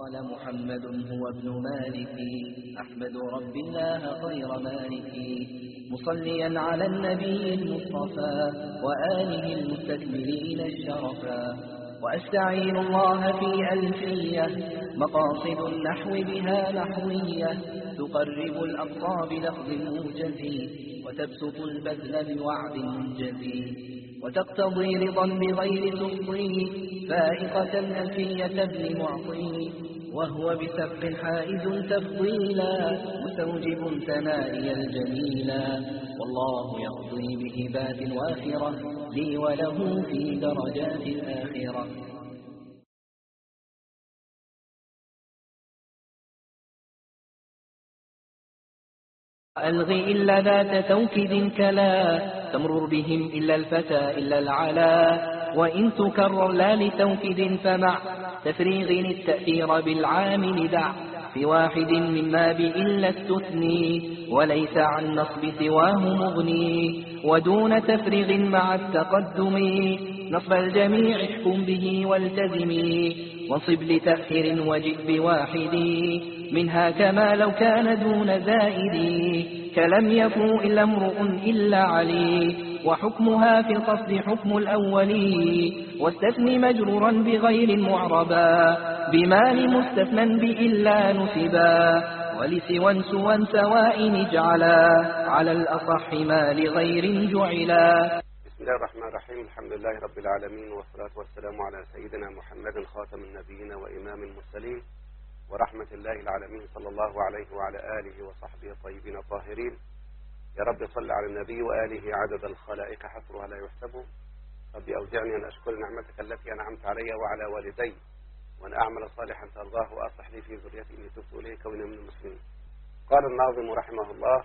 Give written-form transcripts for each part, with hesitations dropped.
قال محمد هو ابن مالك أحمد رب الله خير مالك مصليا على النبي المصطفى وآله المستكملين الشرفا وأستعين الله في ألفية مقاصد النحو بها نحوية تقرب الأقصى بلفظ موجز وتبسط البذل بوعد منجز وتقتضي رضا بغير تفضي فائقة ألفية ابن معطي وهو بسبق حائز تفضيلا مستوجب ثنائي الجميلا والله يقضي بهبات وافرة لي وله في درجات الآخرة. ألغي إلا ذات توكيد كلا تمرر بهم إلا الفتى إلا العلا وإن تكرر لا لتوكيد فمع تفريغ التأثير بالعامل دع في واحد مما بإلا استثني وليس عن نصب سواه مغني ودون تفريغ مع التقدم نصب الجميع احكم به والتزمي وانصب لتأخير وجئ بواحد منها كما لو كان دون زائد كلم يفو إلا امرؤ إلا علي وحكمها في القصد حكم الأولي واستثني مجرورا بغير معربا بما لمستثنى بإلا نسبا ولسوى سوى سواء اجعلا على الأصح ما لغير جعلا. بسم الله الرحمن الرحيم. الحمد لله رب العالمين والصلاة والسلام على سيدنا محمد خاتم النبيين وإمام المرسلين ورحمة الله العالمين صلى الله عليه وعلى آله وصحبه الطيبين الطاهرين. يا رب صل على النبي وآله عدد الخلائق حصرها لا يحسب. رب أوزعني أن أشكر نعمتك التي أنعمت علي وعلى والدي وأن أعمل صالحا ترضاه وأصلح لي في ذريتي إني تبت إليك وإني من المسلمين. قال الناظم رحمه الله: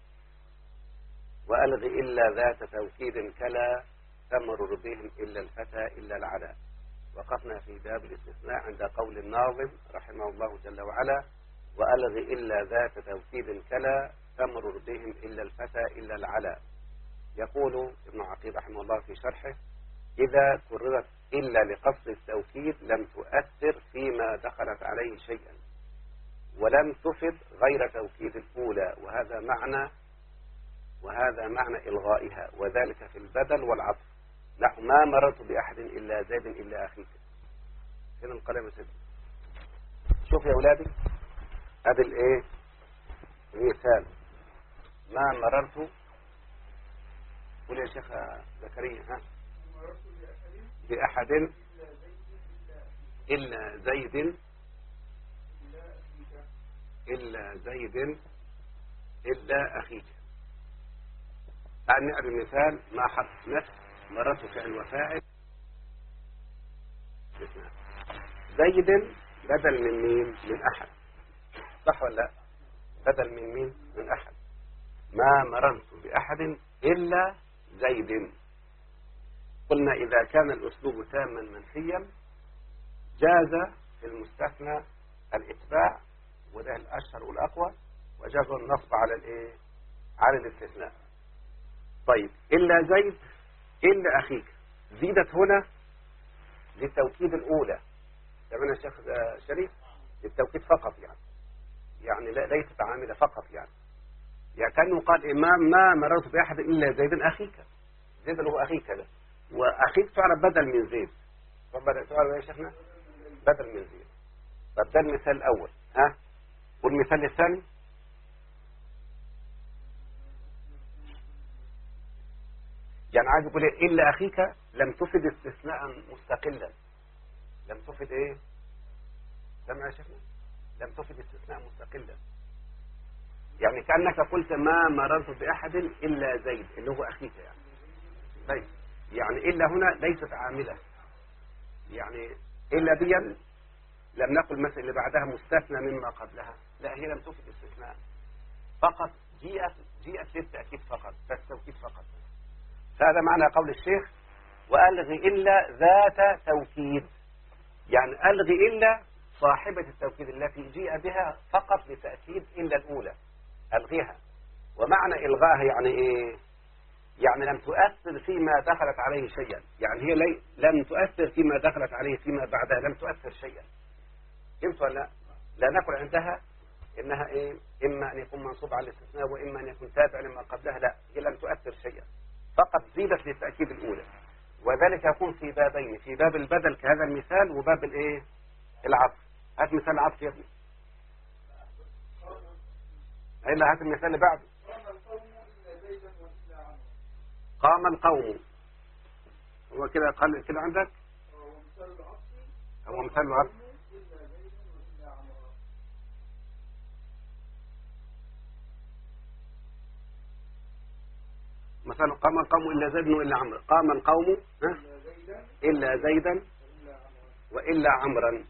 وألغ إلا ذات توكيد كلا تمرر بهم إلا الفتى إلا العلا. وقفنا في باب الاستثناء عند قول الناظم رحمه الله جل وعلا: وألغ إلا ذات توكيد كلا تمرر بهم إلا الفتى إلا العلا. يقول ابن عقيل رحمه الله في شرحه: إذا كررت إلا لقصد التوكيد لم تؤثر فيما دخلت عليه شيئا ولم تفد غير توكيد الأولى، وهذا معنى إلغائها، وذلك في البدل والعطف. نحو ما مررت بأحد إلا زيد إلا أخيك. هنا القلم يا سيدي. شوف يا أولادي، هذا الإيه المثال: ما مررت، قول يا شيخ زكريا، ها، بأحد إلا زيد إلا أخيك. تعال نقرأ المثال مع حرف نفس. مررت فعل وفاعل، زيد بدل من مين؟ من أحد، صح ولا لا؟ بدل من مين؟ من أحد. ما مررت بأحد إلا زيد. قلنا إذا كان الأسلوب تاما منفيا جاز في المستثنى الإتباع، وده الأشهر والأقوى، وجاز النصب على الإيه؟ على الاستثناء. طيب، إلا زيد إلا أخيك زيدت هنا للتوكيد الأولى. تمام يا شيخ شريف؟ للتوكيد فقط، يعني ليست عاملة فقط، يعني كأنه قال ما مررت بأحد إلا زيد أخيك. زيد اللي هو أخيك ده، وأخيك تعرف بدل من زيد. تعرف يا شيخنا بدل من زيد. طب ده المثال الأول، ها؟ والمثال الثاني يعني عايز يقول إيه؟ إلا أخيك لم تفد استثناء مستقلا. لم تفد إيه؟ سمع يا شيخنا؟ لم تفد استثناء مستقلا، يعني كأنك قلت ما مررت بأحد إلا زيد اللي هو أخيك، طيب، يعني إلا هنا ليست عاملة، يعني إلا دي لم نقل مثل اللي بعدها مستثنى مما قبلها، لا، هي لم تفد استثناء فقط، جيئت للتأكيد فقط، فالتوكيد فقط. فهذا معنى قول الشيخ: وألغي إلا ذات توكيد، يعني ألغي إلا صاحبة التوكيد التي جيء بها فقط لتأكيد إلا الأولى، ألغيها. ومعنى إلغاها يعني إيه؟ يعني لم تؤثر فيما دخلت عليه شيئا، يعني هي لم تؤثر فيما دخلت عليه فيما بعدها، لم تؤثر شيئا. فهمت فهمت ولا لا؟ لا نقول عندها إنها إيه؟ إما أن يكون منصوب على الاستثناء وإما أن يكون تابع لما قبلها. لا، هي لم تؤثر شيئا، فقط زيدت للتأكيد الأولى. وذلك يكون في بابين، في باب البدل كهذا المثال وباب الإيه؟ العطف. هات مثال العطف يا ابني. إلا هات المثال اللي بعده. قام القوم. هو كده قال كده عندك؟ هو مثال العطف. مثلا قام القوم إلا زيد وإلا عمرو. قام القوم إلا زيدا وإلا عمرا.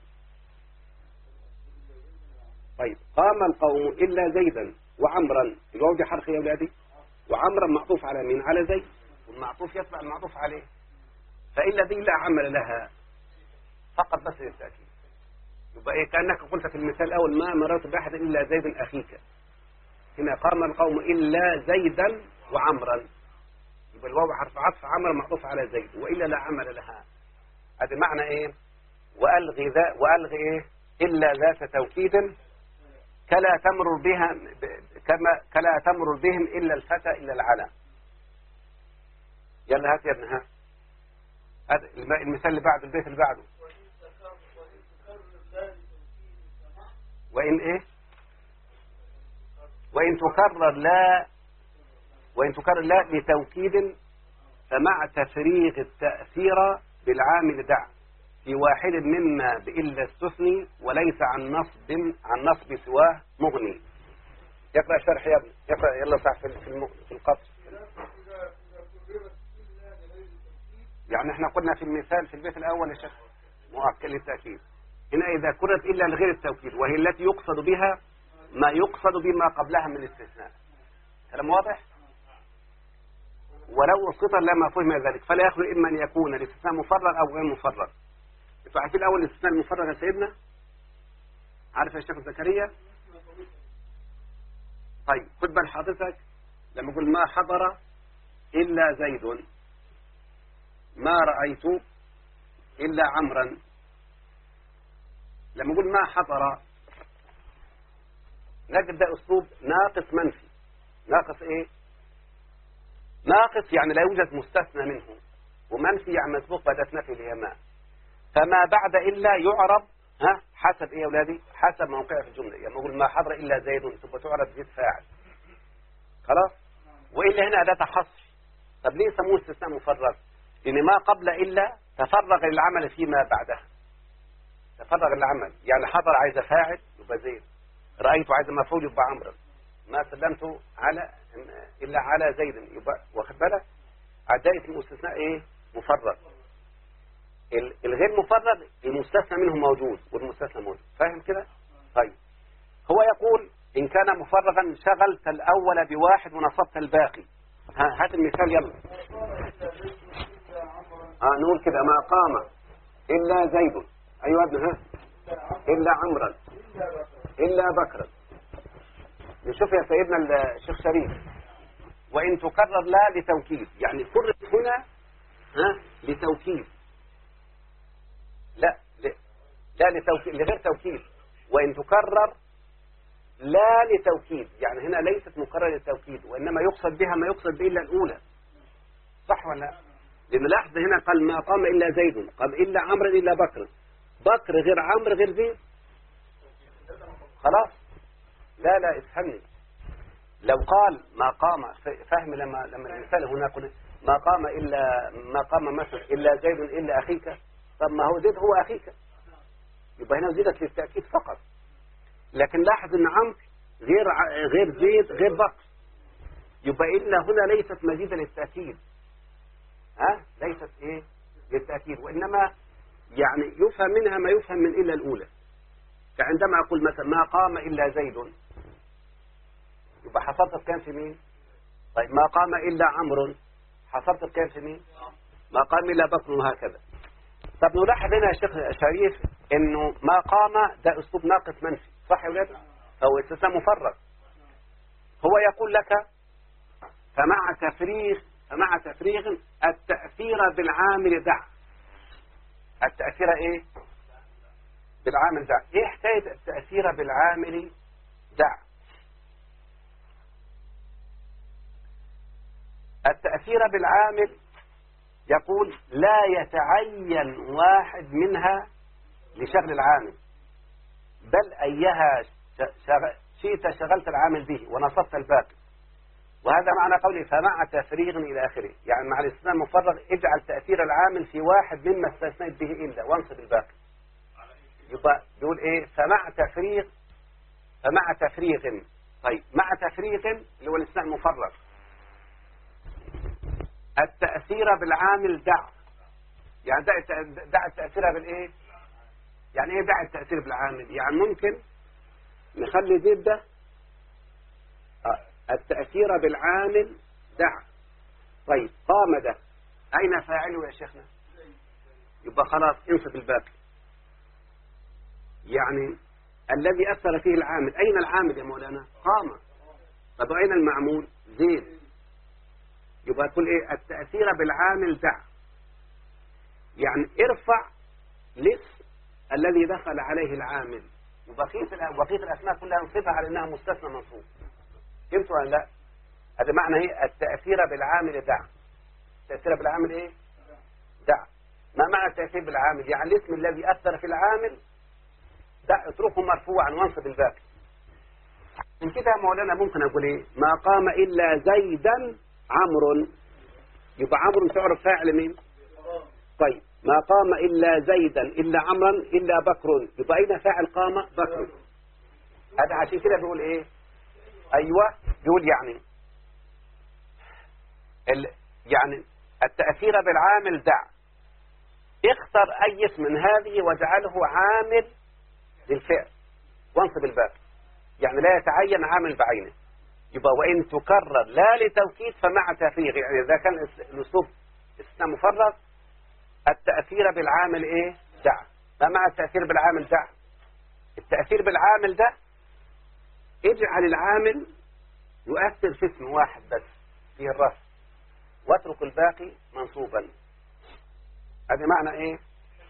طيب قام القوم إلا زيدا وعمرا، الواو دي حرف يا أولادي، وعمرا معطوف على مين؟ على زيد، والمعطوف يتبع المعطوف عليه. فإلا دي لا عمل لها، فقط بس للتأكيد. يبقى إيه؟ كأنك قلت في المثال الأول ما مررت بأحد إلا زيد أخيك. هنا قام القوم إلا زيدا وعمرا، يبقى الواو حرف عطف، عمرا معطوف على زيد، وإلا لا عمل لها. هذا معنى إيه؟ وألغي إيه؟ إلا ذات توكيد كلا تمر بها كلا تمر بهم إلا الفتى إلا العلى. يلا هات يا ابن ها. هذا المثال اللي بعده، البيت اللي بعده. وإن إيه؟ وإن تكرر لا لتوكيد فمع تفريغ التأثير بالعامل دع في واحد مما بإلا استثني وليس عن نصب سواه مغني. يقرأ الشرح يا ابني، يقرأ يلا صح في القصر. يعني احنا قلنا في المثال في البيت الأول يا شيخ مؤكد للتأكيد. هنا إذا كررت إلا لغير التوكيد وهي التي يقصد بها ما يقصد بما قبلها من الاستثناء. كلام واضح؟ ولو اسقط لما فهم ذلك فلا يخلو إما أن يكون الاستثناء مفرغ أو غير مفرغ. انتوا عارفين الأول الاستثناء المفرغ يا سيدنا؟ عارف يا شيخ زكريا؟ طيب خد بال حضرتك لما أقول ما حضر إلا زيد، ما رأيت إلا عمرا. لما أقول ما حضر نجد ده أسلوب ناقص منفي. ناقص إيه؟ ناقص يعني لا يوجد مستثنى منه، ومنفي يعني مسبوق بأداة نفي اللي هي ما. فما بعد إلا يعرب حسب إيه يا أولادي؟ حسب موقعه في الجملة. يعني أقول ما حضر إلا زيد تبقى تعرب زيد فاعل. خلاص؟ وإلا هنا أداة حصر. طب ليه سموه استثناء مفرغ؟ لأن ما قبل إلا تفرغ للعمل فيما بعدها. تفرغ للعمل، يعني حضر عايز فاعل يبقى زيد، رأيت عايز مفعول يبقى عمرو، ما سلمت على إلا على زيد يبقى. واخد بالك؟ عداء اسمه استثناء إيه؟ مفرغ. الغير مفرغ المستثنى منه موجود والمستثنى موجود. فاهم كده؟ طيب هو يقول إن كان مفرغا شغلت الأول بواحد ونصبت الباقي. هات المثال يلا. نقول كده ما قام إلا زيد. أيوة ابن ها. إلا عمرا إلا بكرا. نشوف يا سيدنا الشيخ شريف. وإن تكرر لا لتوكيد، يعني كررت هنا لتوكيد. لا لتوكيد لغير توكيد. وإن تكرر لا لتوكيد، يعني هنا ليست مكررة للتوكيد، وإنما يقصد بها ما يقصد به إلا الأولى. صح ولا لا؟ لأن لاحظ هنا قال ما قام إلا زيد، قال إلا عمرو إلا بكر. بكر غير عمرو غير زيد. خلاص؟ لا افهمني. لو قال ما قام، فهم لما المثال هنا قلنا ما قام مثلا إلا زيد إلا أخيك. طب ما هو زيد هو أخيك، يبقى هنا زيدت للتأكيد فقط. لكن لاحظ ان عمرو غير زيد غير بكر، يبقى إلا هنا ليست مزيدة للتأكيد. ليست ايه للتأكيد، وإنما يعني يفهم منها ما يفهم من إلا الأولى. كعندما أقول مثلا ما قام إلا زيد، يبقى حصرت الكلام في مين؟ طيب ما قام إلا عمرو، حصرت الكلام في مين؟ ما قام إلا بكر، وهكذا. طب نلاحظ هنا يا شيخ شريف انه ما قام ده اسلوب ناقص منفي. صح يا ولاد؟ او استثناء مفرغ. هو يقول لك فمع تفريغ التأثير بالعامل دع. التأثير ايه؟ بالعامل دع. ايه حكاية التأثير بالعامل دع؟ التأثير بالعامل يقول لا يتعين واحد منها لشغل العامل، بل أيها شئت شغلت العامل به ونصبت الباقي. وهذا معنى قوله فمع تفريغ إلى آخره، يعني مع الاستثناء المفرغ اجعل تأثير العامل في واحد مما استثنيت به إلا وانصب الباقي. يبقى يقول إيه؟ فمع تفريغ. طيب مع تفريغ اللي هو الاستثناء المفرغ التأثير بالعامل دع. يعني دع التأثير بالإيه؟ يعني إيه دع التأثير بالعامل؟ يعني ممكن نخلي زيد ده التأثير بالعامل دع. طيب قام ده أين فاعله يا شيخنا؟ يبقى خلاص انصب الباقي. يعني الذي أثر فيه العامل، أين العامل يا مولانا؟ قام. طب أين المعمول؟ زيد. يبقى تقول إيه؟ التأثير بالعامل دع، يعني ارفع الاسم الذي دخل عليه العامل، وبقية الأسماء كلها انصبها على أنها مستثنى منصوب. فهمتوا ولا لا؟ هذا معنى هي التأثير بالعامل دع. التأثير بالعامل إيه؟ دع. ما معنى التأثير بالعامل؟ يعني الاسم الذي أثر في العامل دع، اتركه مرفوعا وانصب الباقي. من كده يا مولانا ممكن أقول إيه؟ ما قام إلا زيدا عمرو، يبقى عمرو تعرف فاعل مين؟ طيب ما قام إلا زيدا إلا عمرا إلا بكر، يبقى أين فاعل قام؟ بكر. هذا عشان كده بيقول إيه؟ أيوة بيقول يعني التأثير بالعامل دع، اختر أي اسم من هذه واجعله عامل للفعل وانصب الباقي. يعني لا يتعين عامل بعينه. يبقى وإن تكرر لا لتوكيد فمع تفريغ، يعني إذا كان الأسلوب استثناء مفرغ التأثير بالعامل إيه؟ دع. ما مع التأثير بالعامل دع؟ التأثير بالعامل ده اجعل العامل يؤثر في اسم واحد بس فيه الرفع واترك الباقي منصوبا. هذا معنى ايه؟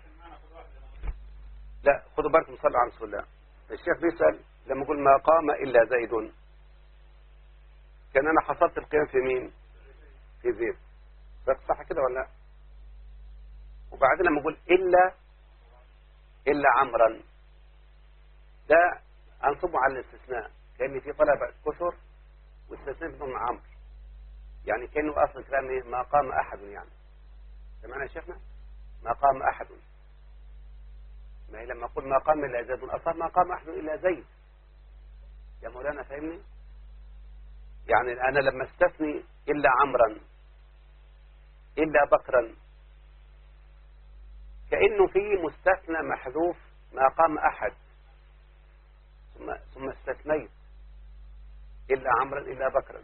لا خدوا بالكم صلوا على رسول الله. الشيخ بيسأل لما يقول ما قام إلا زيد، كان أنا حصلت القيام في مين؟ في زيد. صح كده ولا لا؟ وبعدين لما يقول إلا عمرا، ده أنصبه على الاستثناء كأن في طلبة كثر واستثناء بدون عمرو، يعني كأنه أصلا كلامي ما قام أحد. يعني سمعنا يا شيخنا؟ ما قام أحد، ما هي لما أقول ما قام إلا زيد أصلا ما قام أحد إلا زيد يا مولانا، فاهمني؟ يعني أنا لما استثني إلا عمرا إلا بكرا كأنه في مستثنى محذوف ما قام أحد، ثم استثنيت إلا عمرا إلا بكرا،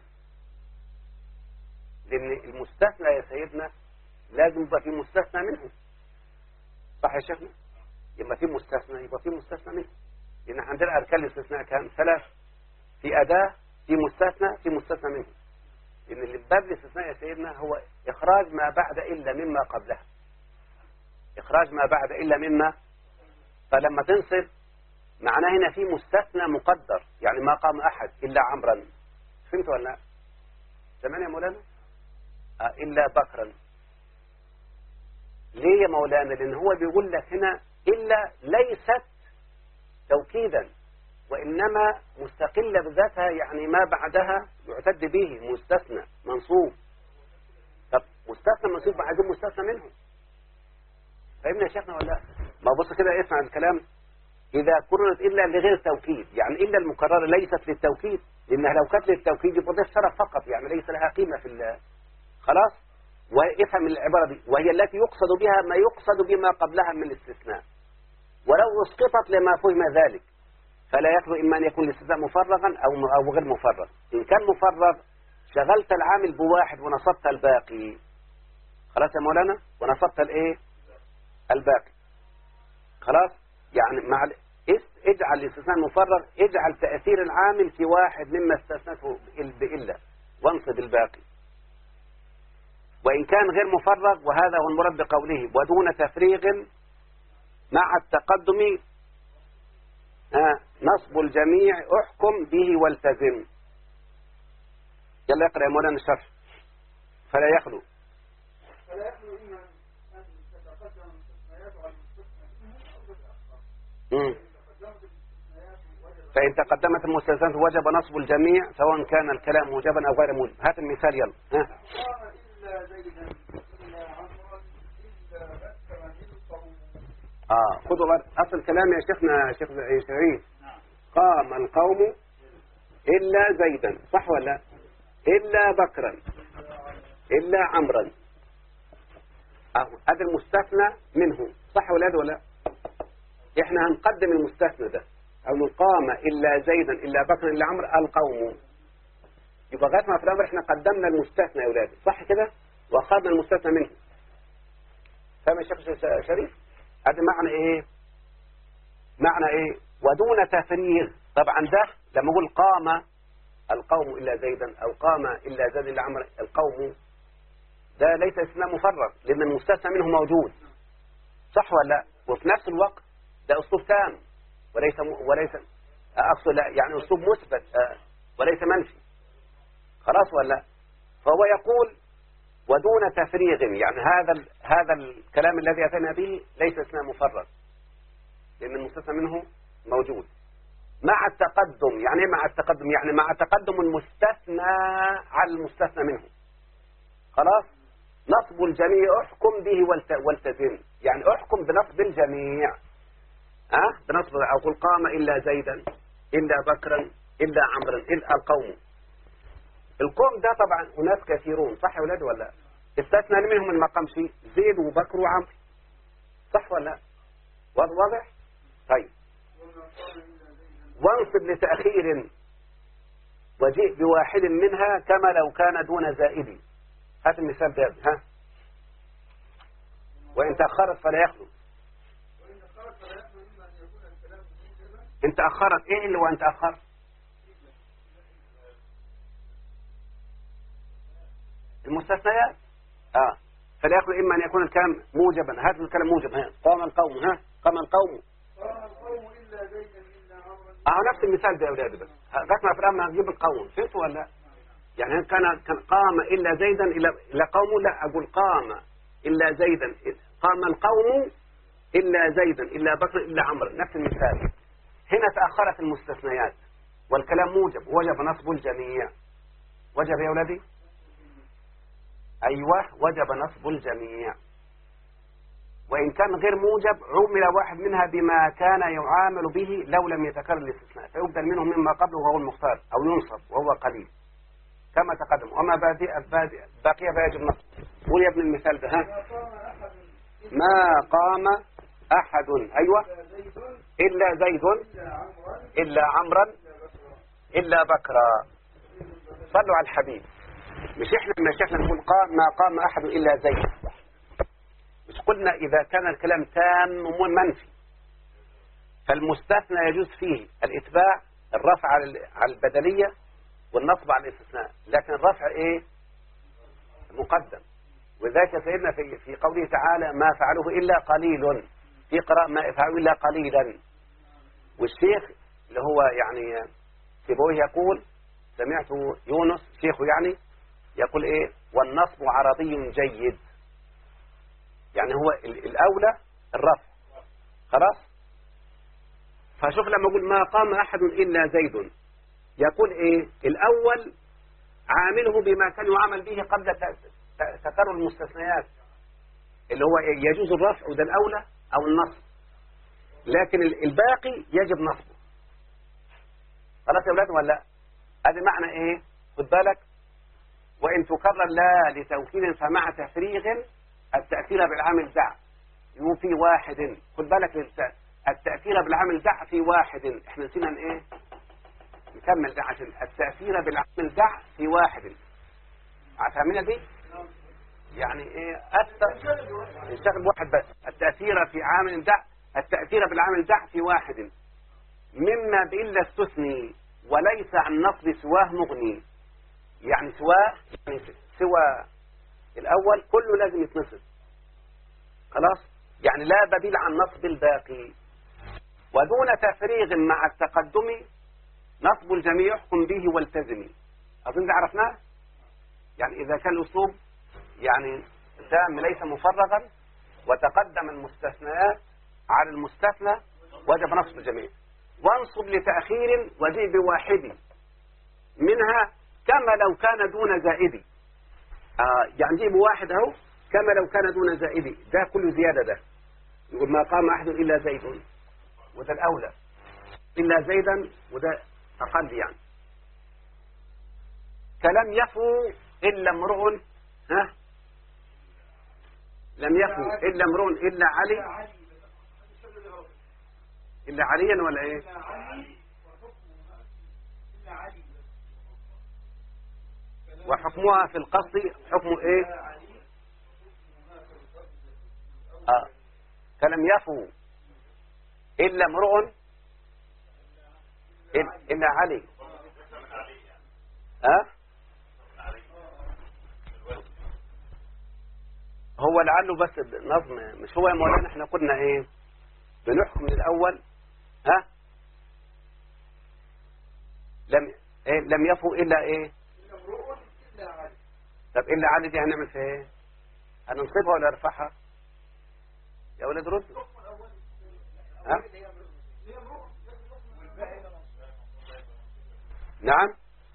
لأن المستثنى يا سيدنا لازم يبقى في مستثنى منه. صح يا شيخنا؟ يبقى في مستثنى يبقى في مستثنى منه، لأن عندنا أركان الاستثناء كان 3: في أداة، في مستثنى منه. لأن اللي باب الاستثناء يا سيدنا هو إخراج ما بعد إلا مما قبلها، إخراج ما بعد إلا مما. فلما تنصب معناه هنا في مستثنى مقدر، يعني ما قام أحد إلا عمرا. فهمت ولا لا؟ سمعني يا مولانا؟ إلا بكرا. ليه يا مولانا؟ لأن هو بيقول لك هنا إلا ليست توكيدا، وإنما مستقلة بذاتها، يعني ما بعدها يعتد به مستثنى منصوب. طب مستثنى منصوب عايزين مستثنى منه. فهمنا يا شيخنا ولا لا؟ ما بص كده اسمع الكلام. إذا كررت إلا لغير توكيد، يعني إلا المكررة ليست للتوكيد، لأنها لو كانت للتوكيد يبقى ده شرف فقط، يعني ليس لها قيمة في خلاص. وافهم العبارة دي، وهي التي يقصد بها ما يقصد بما قبلها من الاستثناء، ولو اسقطت لما فهم ذلك فلا يخلو إما أن يكون الاستثناء مفرغا أو غير مفرغ. إن كان مفرغ شغلت العامل بواحد ونصبت الباقي. خلاص يا مولانا؟ ونصبت الايه؟ الباقي. خلاص؟ يعني مع اجعل الاستثناء المفرغ اجعل تأثير العامل في واحد مما استثنته بإلا وانصب الباقي. وإن كان غير مفرغ، وهذا هو المراد بقوله ودون تفريغ مع التقدم نصب الجميع احكم به والتزم. يلا اقرأ يا مولانا الشرح. فلا يخلو إما أن تتقدم الاستثناءات على المستثنى فإن تقدمت المستثنيات وجب نصب الجميع سواء كان الكلام موجبا أو غير موجب. هات المثال يلا. قام إلا زيدا إلا عمرا إلا بكرا للقوم. خذوا أصل الكلام يا شيخنا شيخ شريف. قام القوم إلا زيدا، صح ولا لا؟ إلا بكرا إلا عمرا. هذا المستثنى منه، صح ولا لا؟ احنا هنقدم المستثنى ده، أو قام إلا زيدا إلا بكرا إلا عمرا القوم. يبقى غاية ما في الأمر احنا قدمنا المستثنى يا أولادي، صح كده؟ وأخذنا المستثنى منه. فاهم يا شيخ شريف؟ هذا معنى إيه؟ معنى إيه؟ ودون تفريغ. طبعا ده لما أقول قام القوم إلا زيدا أو قام إلا زيد إلا عمرا القوم، ده ليس استثناء مفرغ لأن المستثنى منه موجود، صح ولا لا؟ وفي نفس الوقت ده أسلوب تام وليس أقصد لا يعني أسلوب مثبت وليس منفي، خلاص ولا لا؟ فهو يقول ودون تفريغ، يعني هذا الكلام الذي أتينا به ليس استثناء مفرغ لأن المستثنى منه موجود مع التقدم. يعني ايه مع التقدم؟ يعني مع تقدم المستثنى على المستثنى منه. خلاص. نصب الجميع احكم به والتزم، يعني احكم بنصب الجميع. بنصب أقول قام إلا زيدا إلا بكرا إلا عمرا إلا القوم. القوم ده طبعا أناس كثيرون، صح يا ولاد ولا؟ استثنى منهم من مقام شيء زيد وبكر وعمر، صح ولا؟ واضح؟ طيب. وانصب لتأخير وجيء بواحد منها كما لو كان دون زائد. هات المثال ده. وإن تأخرت فلا يخلو. إن تأخرت إيه اللي وإن تأخرت؟ المستثنيات. فلا يخلو إما أن يكون الكلام موجبا. هات الكلام موجب. قام القوم. قام القوم. إلا زيدا إلا عمرا. نفس المثال ده يا أولاد، بس قسمة في الأمر هنجيب القوم. فهمتوا ولا لا؟ يعني كان قام إلا زيدا إلا قوم، لا أقول قام إلا زيدا قام القوم إلا زيدا إلا بكر إلا عمرو. نفس المثال. هنا تأخرت المستثنيات والكلام موجب وجب نصب الجميع. وجب يا أولادي؟ أيوة وجب نصب الجميع. وإن كان غير موجب عمل واحد منها بما كان يعامل به لو لم يتكرر الاستثناء فيبدل منه مما قبله وهو المختار أو ينصب وهو قليل كما تقدم. وما باقي فيجب نصب. قول يا ابن المثال ده. ما قام أحد أيوة إلا زيد إلا عمرا إلا بكرا. صلوا على الحبيب. مش احنا لما شيخنا نقول ما قام أحد إلا زيد، مش قلنا إذا كان الكلام تام منفي فالمستثنى يجوز فيه الإتباع الرفع على البدلية والنصب على الاستثناء، لكن الرفع إيه مقدم. وذلك سيدنا في قوله تعالى ما فعلوه إلا قليل، في قراءة ما فعلوه إلا قليلا. والشيخ اللي هو يعني سيبويه يقول سمعت يونس شيخه يعني يقول إيه والنصب عربي جيد، يعني هو الأولى الرفع. خلاص. فشوف لما أقول ما قام أحد إلا زيد يقول إيه الأول عامله بما كان يعمل به قبل تكرر المستثنيات اللي هو يجوز الرفع وده الأولى أو النصب، لكن الباقي يجب نصبه. خلاص يا أولاد ولا لا؟ هذا معنى إيه؟ خد بالك. وإن تكرر لا لتوكيد فمع تفريغ التأثير بالعامل دع يوفي واحد. خد بالك التأثير بالعامل دع في واحد. احنا نسينا ايه نكمل ده عشان التأثير بالعامل دع في واحد. فاهمين دي؟ يعني ايه نشتغل بواحد بس. التأثير في عامل دع التأثير بالعامل دع في واحد مما بإلا استثني وليس عن نصب سواه مغني. يعني سواه يعني سوى الأول كله لازم يتنصب. خلاص. يعني لا بديل عن نصب الباقي. ودون تفريغ مع التقدم نصب الجميع يحكم به والتزمي. أظن ده عرفناه. يعني إذا كان الأسلوب يعني تام ليس مفرغا وتقدم المستثنيات على المستثنى وجب نصب الجميع. وانصب لتأخير وجيء بواحد منها كما لو كان دون زائد. يعني جيب واحد اهو كما لو كان دون زائد، ده كله زيادة. ده يقول ما قام أحد إلا زيد، وده الأولى، إلا زيدا وده أقل. يعني كلم يفو إلا امرؤ، لم يفو إلا امرؤ إلا علي، إلا عليا ولا إيه؟ وحكمها في القصد حكم إيه؟ كلم يفو إلا امرؤ إلا علي. هو لعله بس نظم، مش هو يا مولانا احنا قلنا ايه بنحكم من الاول؟ لم يفو الا ايه؟ طب الا علي دي هنعمل فيها ايه؟ هننصبها ولا نرفعها يا ولاد؟ رد. نعم،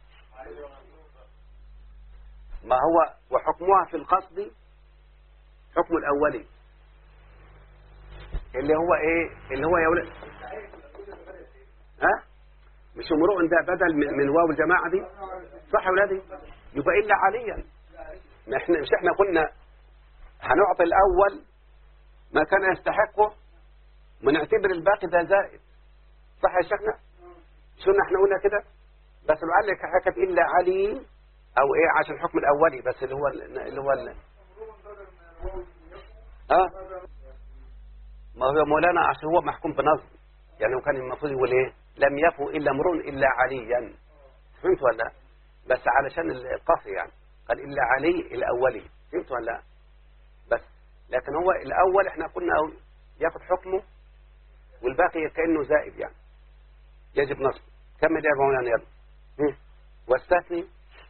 ما هو وحكمها في القصد حكم الأولي اللي هو ايه؟ اللي هو يا ولد مش امرؤ ده بدل من واو الجماعة دي، صح يا ولادي؟ يبقى إلا عليا. مش احنا قلنا هنعطي الأول ما كان يستحقه ونعتبر الباقي ده زائد، صح يا شيخنا؟ شو احنا قلنا كده؟ بس لعلك حكت إلا علي أو إيه عشان الحكم الأولي بس اللي هو ما هو مولانا عشان هو محكوم بنظم. يعني هو كان المفروض يقول إيه؟ لم يفو إلا امرؤ إلا عليا، فهمت ولا لا؟ بس علشان القصر يعني قال إلا علي الأولي، فهمت ولا لا؟ بس لكن هو الأول احنا قلنا ياخد حكمه والباقي كأنه زائد يعني يجب نصب. كمل يا مولانا يلا. واستثني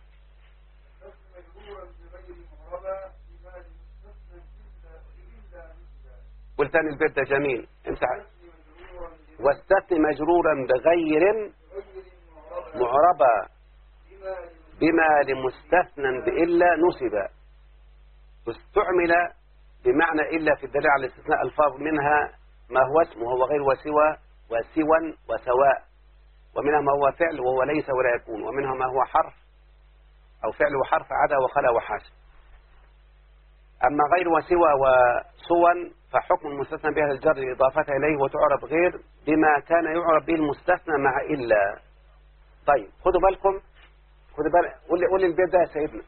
قلت ثاني البيت ده جميل. امسح واستثني مجرورا بغير معربا بما لمستثنى بإلا نصب. واستعمل بمعنى إلا في الدليل على الاستثناء ألفاظ منها ما هو اسم وهو غير وسوى وسوى وسواء، ومنها ما هو فعل وهو ليس ولا يكون، ومنها ما هو حرف أو فعل وحرف عدا وخلا وحاشا. أما غير وسوى وسوى فحكم المستثنى بها الجر إضافتها إليه وتعرب غير بما كان يعرب به المستثنى مع إلا. طيب خدوا بالكم، خدوا بالك، قول لي البيت ده يا سيدنا.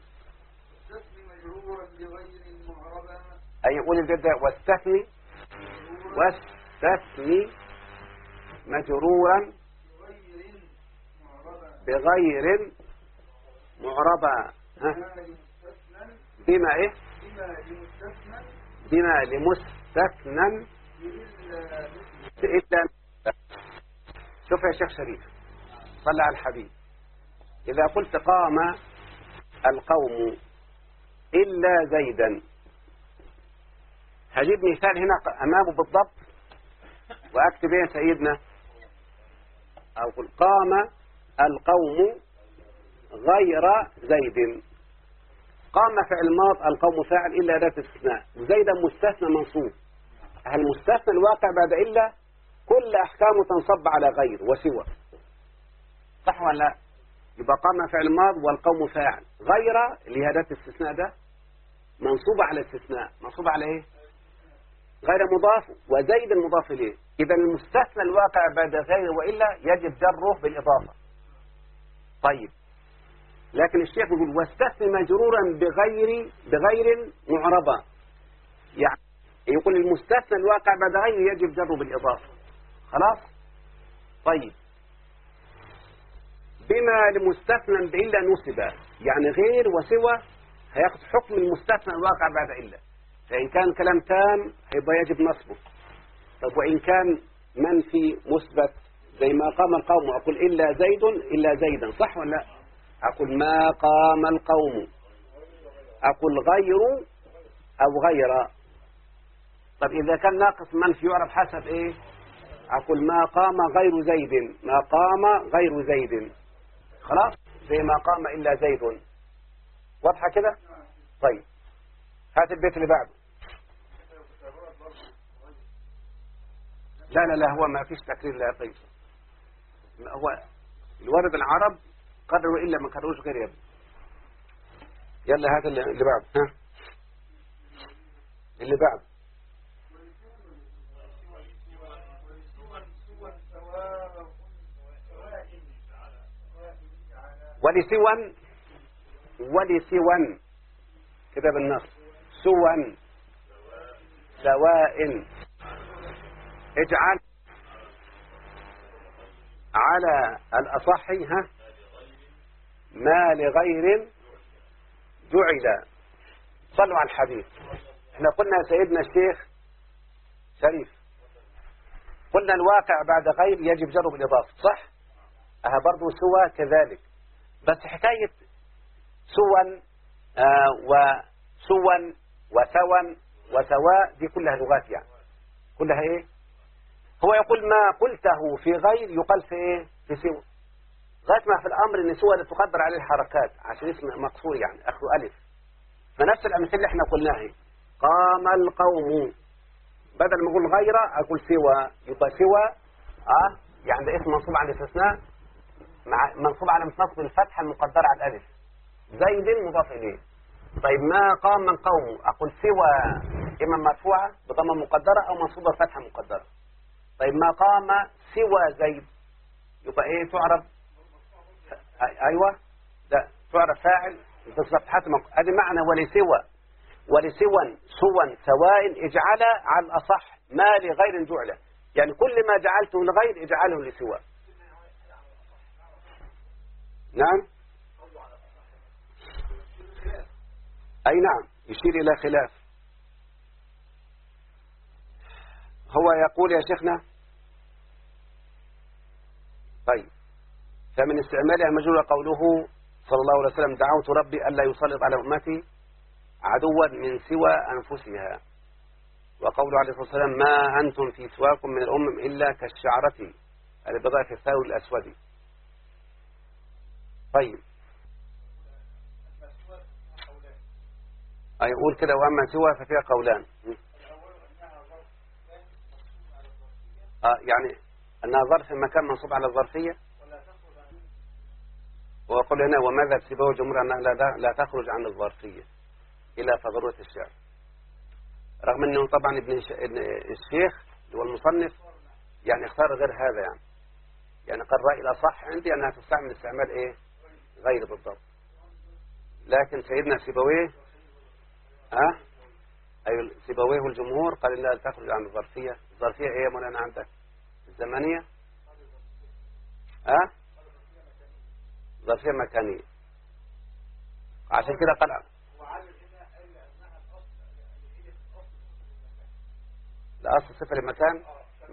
أي قول البيت ده واستثني مجرورا بغير معربا بما ايه؟ بما لمستثنى إلا. شوف يا شيخ شريف صلى على الحبيب، إذا قلت قام القوم إلا زيدا، هجيب مثال هنا أمامه بالضبط وأكتب ايه سيدنا؟ أقول قام القوم غير زيد. قام فعل ماض، القوم فاعل إلا أداة استثناء، وزيدا مستثنى منصوب. المستثنى الواقع بعد إلا كل أحكامه تنصب على غير وسوى، صح ولا لا؟ يبقى قام فعل ماض والقوم فاعل، غير اللي هي أداة الاستثناء ده منصوبة على الاستثناء، منصوبة على إيه؟ غير مضاف، وزيد مضاف إليه. إذا المستثنى الواقع بعد غير وإلا يجب جره بالإضافة. طيب لكن الشيخ يقول واستثني مجرورا بغير معربا، يعني يقول المستثنى الواقع بعد غير يجب جره بالإضافة. خلاص؟ طيب بما لمستثنى بإلا نصب، يعني غير وسوى هياخد حكم المستثنى الواقع بعد إلا، فإن كان كلام تام هيبقى يجب نصبه. طب وإن كان منفي مثبت، زي ما قام القوم أقول إلا زيد إلا زيدا، صح ولا لا؟ أقول ما قام القوم، أقول غير أو غير. طب إذا كان ناقص منفي يعرف حسب إيه؟ أقول ما قام غير زيد، ما قام غير زيد، خلاص، زي ما قام إلا زيد. واضحة كده؟ طيب هات البيت اللي بعده. لا هو ما فيش تكرير، لا طيب، هو الورد العرب قدروا إلا ما قدروش غير يبقى. يلا هات اللي بعده. ها اللي بعده. ولسوا كده بالنص، سوا سواء، اجعل على الأصح ها ما لغير جعل. صلوا على الحديث. احنا قلنا يا سيدنا الشيخ شريف، قلنا الواقع بعد غير يجب جره بالإضافة، صح؟ برضو سوى كذلك، بس حكاية سوا وسوا وسوا وسواء دي كلها لغات يعني، كلها ايه؟ هو يقول ما قلته في غير يقال في ايه؟ في سوى. غاية ما في الأمر ان سوى اللي تقدر عليه الحركات عشان اسم مقصور يعني أخذ ألف. فنفس الأمثلة اللي احنا قلناها، قام القوم، بدل ما أقول غير أقول سوى، يبقى سوى يعني ده اسم منصوب على الاستثناء منصوب على نصب الفتحة المقدرة على الألف، زيد مضاف إليه. طيب ما قام القوم أقول سوى إما مرفوعة بضمة مقدرة أو منصوبة فتحة مقدرة. طيب ما قام سوى زيد يبقى إيه؟ تعرف أيوة ده تعرف فاعل بفتحات هذه معنى ولسوا سوا سواء اجعل على الأصح ما لغير جعله، يعني كل ما جعلته لغير اجعله لسوا. نعم أي نعم يشير إلى خلاف. هو يقول يا شيخنا طيب فمن استعمالها مجرور قوله صلى الله عليه وسلم دعوت ربي ألا يسلط على أمتي عدوا من سوى أنفسها، وقوله عليه الصلاة والسلام ما أنتم في سواكم من الأمم إلا كالشعرة البيضاء في الثور الأسود. طيب يقول كده وأما سوى ففيها قولان، يعني أنها ظرف مكان منصوب على الظرفية، ويقول هنا وماذا سبوه جمهور أنها لا تخرج عن الظرفية إلى فضروة الشعر، رغم أنه طبعا ابن الشيخ اللي هو المصنف يعني اختار غير هذا، يعني قال رأي الأصح عندي أنها تستعمل استعمال إيه غير بالضبط. لكن سيدنا سيبويه أي سيبويه والجمهور قال لا تخرج عن الظرفية. الظرفية إيه يا مولانا عندك؟ الزمنية ظرفية مكانية، عشان كده قال الأصل صفة لمكان.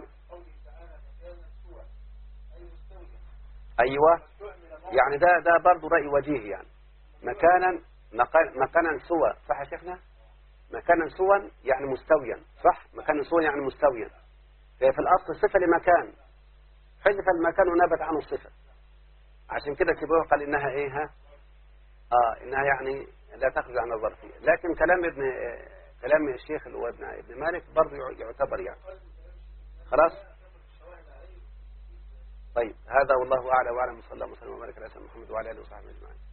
أيوة يعني ده برضو رأي وجيه، يعني مكانا سوى، صح يا شيخنا؟ مكانا سوى يعني مستويا، صح؟ مكانا سوى يعني مستويا، في الأصل صفة لمكان حذف المكان ونبت عنه الصفة، عشان كده سيبوه قال إنها إيه إنها يعني لا تخرج عن الظرفية. لكن كلام الشيخ اللي هو ابن مالك برضو يعتبر يعني خلاص. طيب هذا والله أعلى وأعلم، صلى الله وسلم وبارك على سيدنا محمد وعلى آله وصحبه أجمعين.